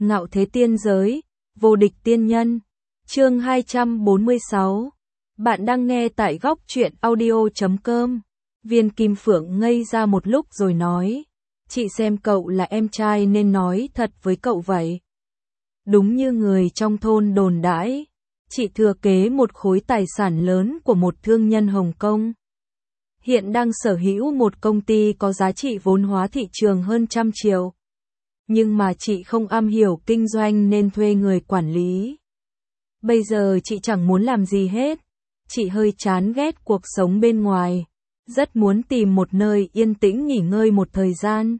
Ngạo thế tiên giới, vô địch tiên nhân. Chương 246. Bạn đang nghe tại góc truyện audio.com. Viên Kim Phượng ngây ra một lúc rồi nói, chị xem cậu là em trai nên nói thật với cậu vậy. Đúng như người trong thôn đồn đãi, chị thừa kế một khối tài sản lớn của một thương nhân Hồng Kông. Hiện đang sở hữu một công ty có giá trị vốn hóa thị trường hơn 100 triệu. Nhưng mà chị không am hiểu kinh doanh nên thuê người quản lý. Bây giờ chị chẳng muốn làm gì hết. Chị hơi chán ghét cuộc sống bên ngoài. Rất muốn tìm một nơi yên tĩnh nghỉ ngơi một thời gian.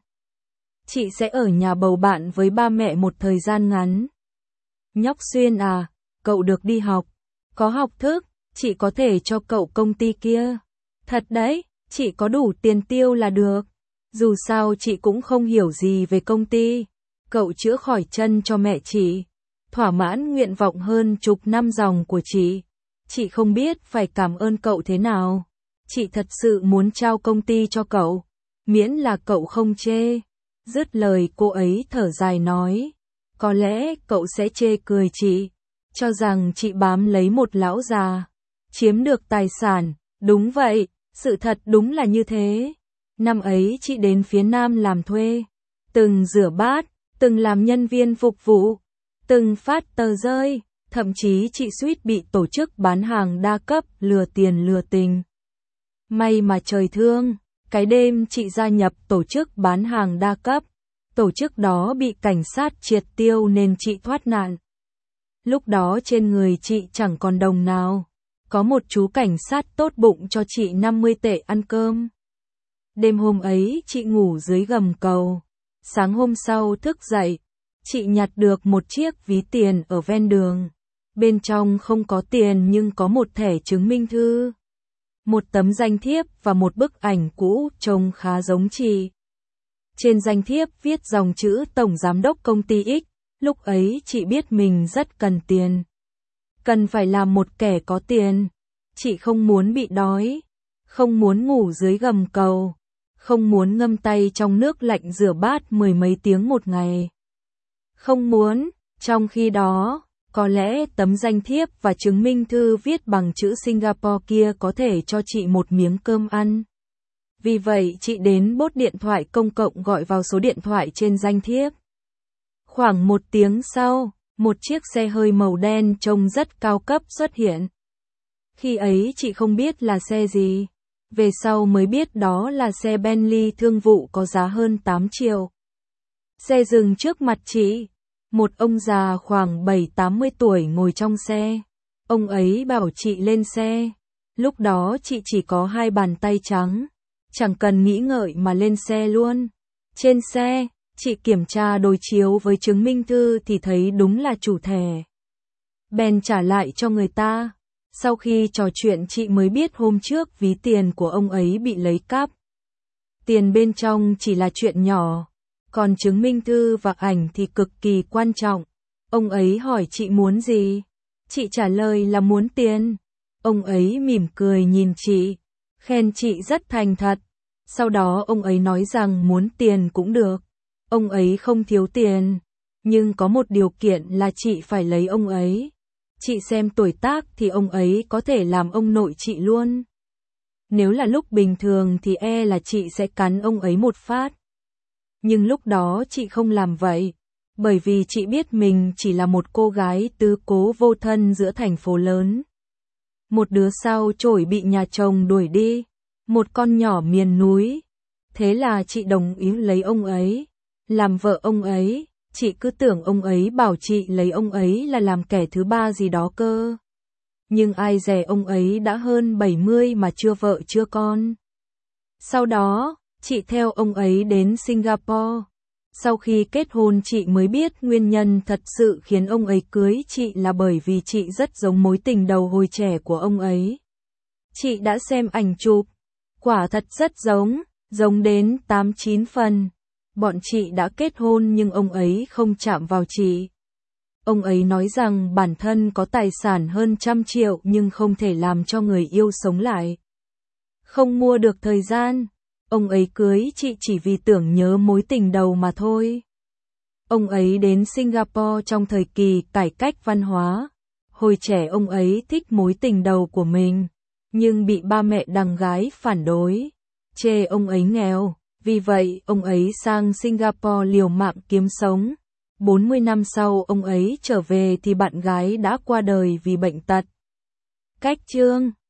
Chị sẽ ở nhà bầu bạn với ba mẹ một thời gian ngắn. Nhóc Xuyên à, cậu được đi học. Có học thức, chị có thể cho cậu công ty kia. Thật đấy, chị có đủ tiền tiêu là được. Dù sao chị cũng không hiểu gì về công ty. Cậu chữa khỏi chân cho mẹ chị. Thỏa mãn nguyện vọng hơn chục năm dòng của chị. Chị không biết phải cảm ơn cậu thế nào. Chị thật sự muốn trao công ty cho cậu. Miễn là cậu không chê. Dứt lời cô ấy thở dài nói. Có lẽ cậu sẽ chê cười chị. Cho rằng chị bám lấy một lão già. Chiếm được tài sản. Đúng vậy, sự thật đúng là như thế. Năm ấy chị đến phía Nam làm thuê. Từng rửa bát, từng làm nhân viên phục vụ, từng phát tờ rơi, thậm chí chị suýt bị tổ chức bán hàng đa cấp lừa tiền lừa tình. May mà trời thương, cái đêm chị gia nhập tổ chức bán hàng đa cấp, tổ chức đó bị cảnh sát triệt tiêu nên chị thoát nạn. Lúc đó trên người chị chẳng còn đồng nào, có một chú cảnh sát tốt bụng cho chị 50 tệ ăn cơm. Đêm hôm ấy chị ngủ dưới gầm cầu. Sáng hôm sau thức dậy, chị nhặt được một chiếc ví tiền ở ven đường. Bên trong không có tiền nhưng có một thẻ chứng minh thư, một tấm danh thiếp và một bức ảnh cũ trông khá giống chị. Trên danh thiếp viết dòng chữ Tổng Giám đốc công ty X. Lúc ấy chị biết mình rất cần tiền. Cần phải làm một kẻ có tiền. Chị không muốn bị đói, không muốn ngủ dưới gầm cầu, không muốn ngâm tay trong nước lạnh rửa bát mười mấy tiếng một ngày. Không muốn, trong khi đó, có lẽ tấm danh thiếp và chứng minh thư viết bằng chữ Singapore kia có thể cho chị một miếng cơm ăn. Vì vậy chị đến bốt điện thoại công cộng gọi vào số điện thoại trên danh thiếp. Khoảng 1 tiếng sau, một chiếc xe hơi màu đen trông rất cao cấp xuất hiện. Khi ấy chị không biết là xe gì. Về sau mới biết đó là xe Bentley thương vụ có giá hơn 8 triệu. Xe dừng trước mặt chị. Một ông già khoảng 7-80 tuổi ngồi trong xe. Ông ấy bảo chị lên xe. Lúc đó chị chỉ có 2 bàn tay trắng. Chẳng cần nghĩ ngợi mà lên xe luôn. Trên xe, chị kiểm tra đối chiếu với chứng minh thư thì thấy đúng là chủ thẻ. Bèn trả lại cho người ta. Sau khi trò chuyện chị mới biết hôm trước ví tiền của ông ấy bị lấy cắp. Tiền bên trong chỉ là chuyện nhỏ, còn chứng minh thư và ảnh thì cực kỳ quan trọng. Ông ấy hỏi chị muốn gì? Chị trả lời là muốn tiền. Ông ấy mỉm cười nhìn chị, khen chị rất thành thật. Sau đó ông ấy nói rằng muốn tiền cũng được. Ông ấy không thiếu tiền, nhưng có một điều kiện là chị phải lấy ông ấy. Chị xem tuổi tác thì ông ấy có thể làm ông nội chị luôn. Nếu là lúc bình thường thì là chị sẽ cắn ông ấy một phát. Nhưng lúc đó chị không làm vậy, bởi vì chị biết mình chỉ là một cô gái tứ cố vô thân giữa thành phố lớn. Một đứa sau chổi bị nhà chồng đuổi đi, một con nhỏ miền núi. Thế là chị đồng ý lấy ông ấy, làm vợ ông ấy. Chị cứ tưởng ông ấy bảo chị lấy ông ấy là làm kẻ thứ ba gì đó cơ. Nhưng ai dè ông ấy đã hơn 70 mà chưa vợ chưa con. Sau đó, chị theo ông ấy đến Singapore. Sau khi kết hôn chị mới biết nguyên nhân thật sự khiến ông ấy cưới chị là bởi vì chị rất giống mối tình đầu hồi trẻ của ông ấy. Chị đã xem ảnh chụp, quả thật rất giống đến 8-9 phần. Bọn chị đã kết hôn nhưng ông ấy không chạm vào chị. Ông ấy nói rằng bản thân có tài sản hơn 100 triệu nhưng không thể làm cho người yêu sống lại. Không mua được thời gian. Ông ấy cưới chị chỉ vì tưởng nhớ mối tình đầu mà thôi. Ông ấy đến Singapore trong thời kỳ cải cách văn hóa. Hồi trẻ ông ấy thích mối tình đầu của mình, nhưng bị ba mẹ đằng gái phản đối, chê ông ấy nghèo. Vì vậy, ông ấy sang Singapore liều mạng kiếm sống. 40 năm sau ông ấy trở về thì bạn gái đã qua đời vì bệnh tật. Cách chương